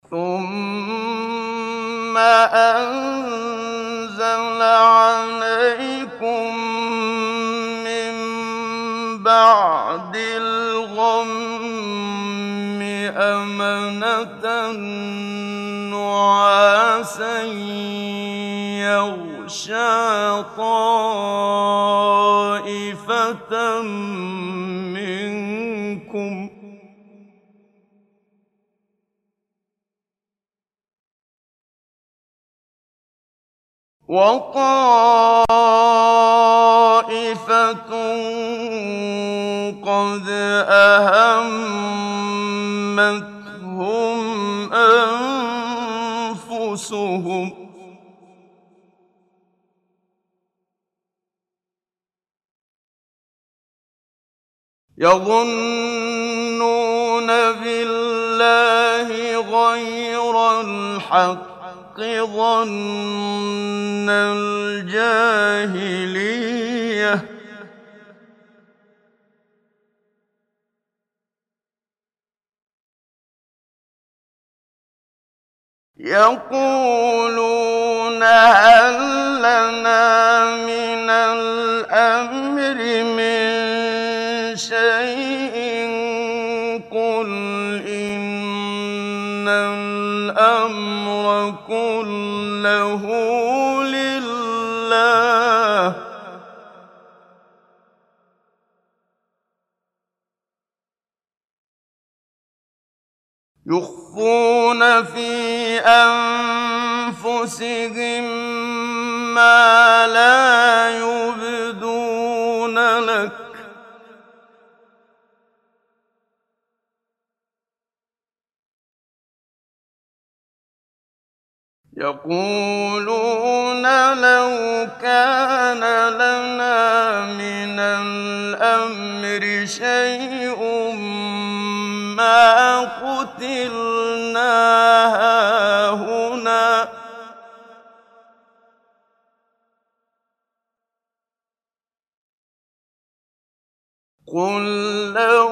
ثُمَّ أَنزَلَ عَلَيْكُم مِّن بَعْدِ الْغَمِّ أَمَنَةً نُّعَاسًا يَغْشَىٰ طَائِفَةً مِّنكُمْ ۖ وَطَائِفَةٌ قَدْ أَهَمَّتْهُمْ أَنفُسُهُمْ ۖ يَظُنُّونَ بِاللَّهِ غَيْرَ الْحَقِّ ظَنَّ الْجَاهِلِيَّةِ ۖ يَقُولُونَ هَل لَّنَا مِنَ الْأَمْرِ مِن شَيْءٍ ۗ قُلْ إِنَّ الْأَمْرَ كُلَّهُ لِلَّهِ ۗ يُخْفُونَ فِي أَنفُسِهِم مَّا لَا يُبْدُونَ لَكَ ۖ يَقُولُونَ لَوْ كَانَ لَنَا مِنَ الْأَمْرِ شَيْءٌ مَّا قُتِلْنَا هَاهُنَا ۗ قُل لَّوْ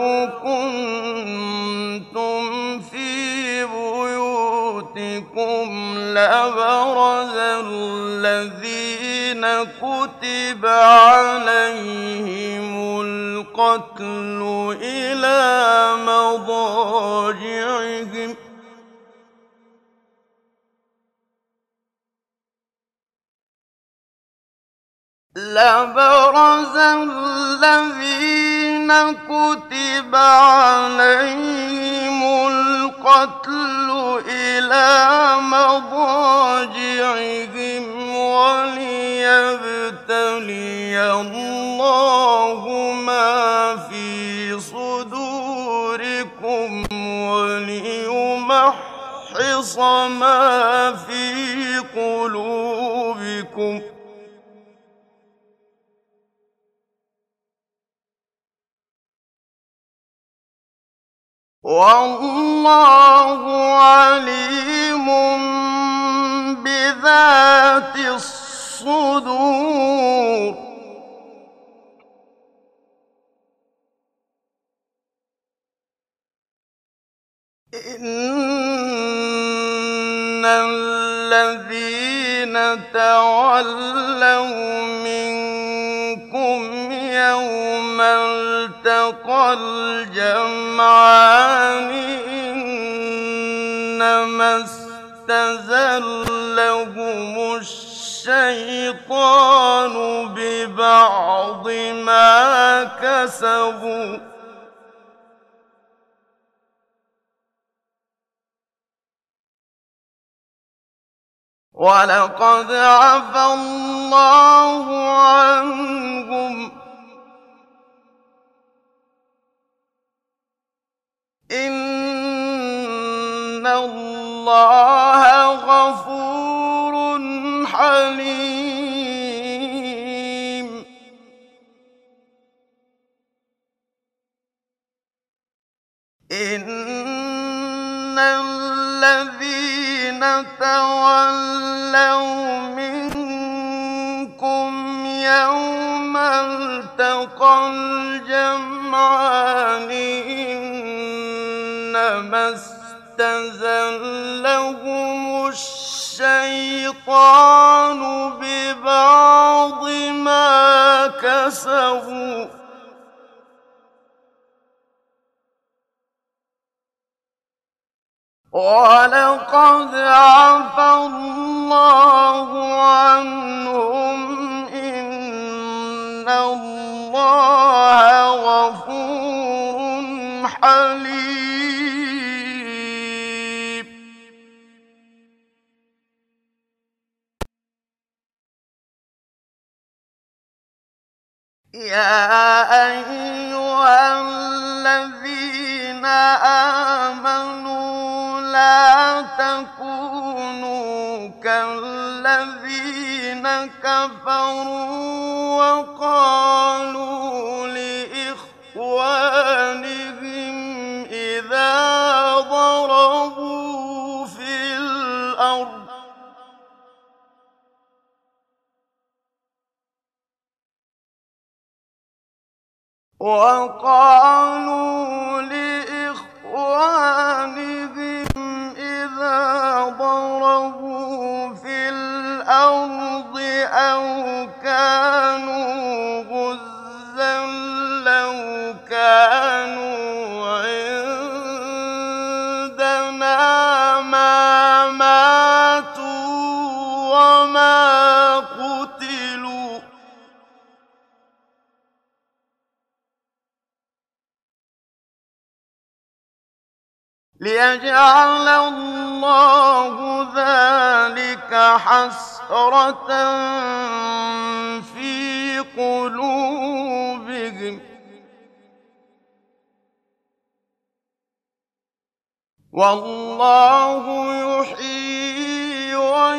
كُنتُمْ فِي بُيُوتِكُمْ لَبَرَزَ الَّذِينَ كُتِبَ عَلَيْهِمُ الْقَتْلُ إِلَىٰ مَضَاجِعِهِمْ وَلِيَبْتَلِيَ اللَّهُ مَا فِي صُدُورِكُمْ وَلِيُمَحِّصَ مَا فِي قُلُوبِكُمْ ۗ وَاللَّهُ عَلِيمٌ بِذَاتِ الصُّدُورِ. إِنَّ الَّذِينَ تَوَلَّوْا مِنكُمْ يَوْمَ الْتَقَى الْجَمْعَانِ إِنَّمَا اسْتَزَلَّهُمُ الشَّيْطَانُ بِبَعْضِ مَا كَسَبُوا ۖ وَلَقَدْ عَفَا اللَّهُ عَنْهُمْ ۗ إِنَّ اللَّهَ غَفُورٌ حَلِيمٌ. إِنَّ الَّذِينَ تَوَلَّوْا مِنكُمْ يَوْمَ الْتَقَى الْجَمْعَانِ إِنَّمَا استزلهم الشيطان ببعض ما كسبوا ولقد عفا الله عنهم إن الله غفور حليم. يا أيها الذين آمنوا لا تكونوا كالذين كفروا وقالوا لإخوانهم إذا ضربوا في الأرض أو كانوا غزا لو كانوا عندنا ما ماتوا وما قتلوا ليجعل الله ذلك حسرة في قلوبهم والله يحيي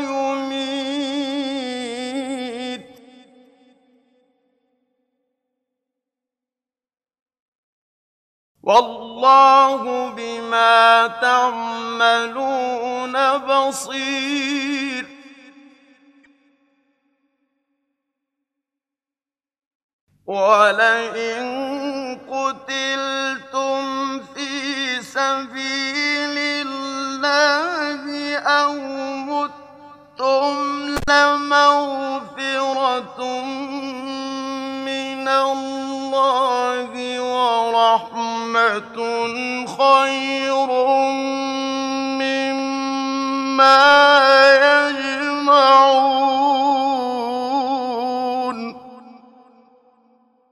ويميت والله بما تعملون بصير. ولئن قتلتم في سبيل الله أو متم لمغفرة من الله ورحمة خير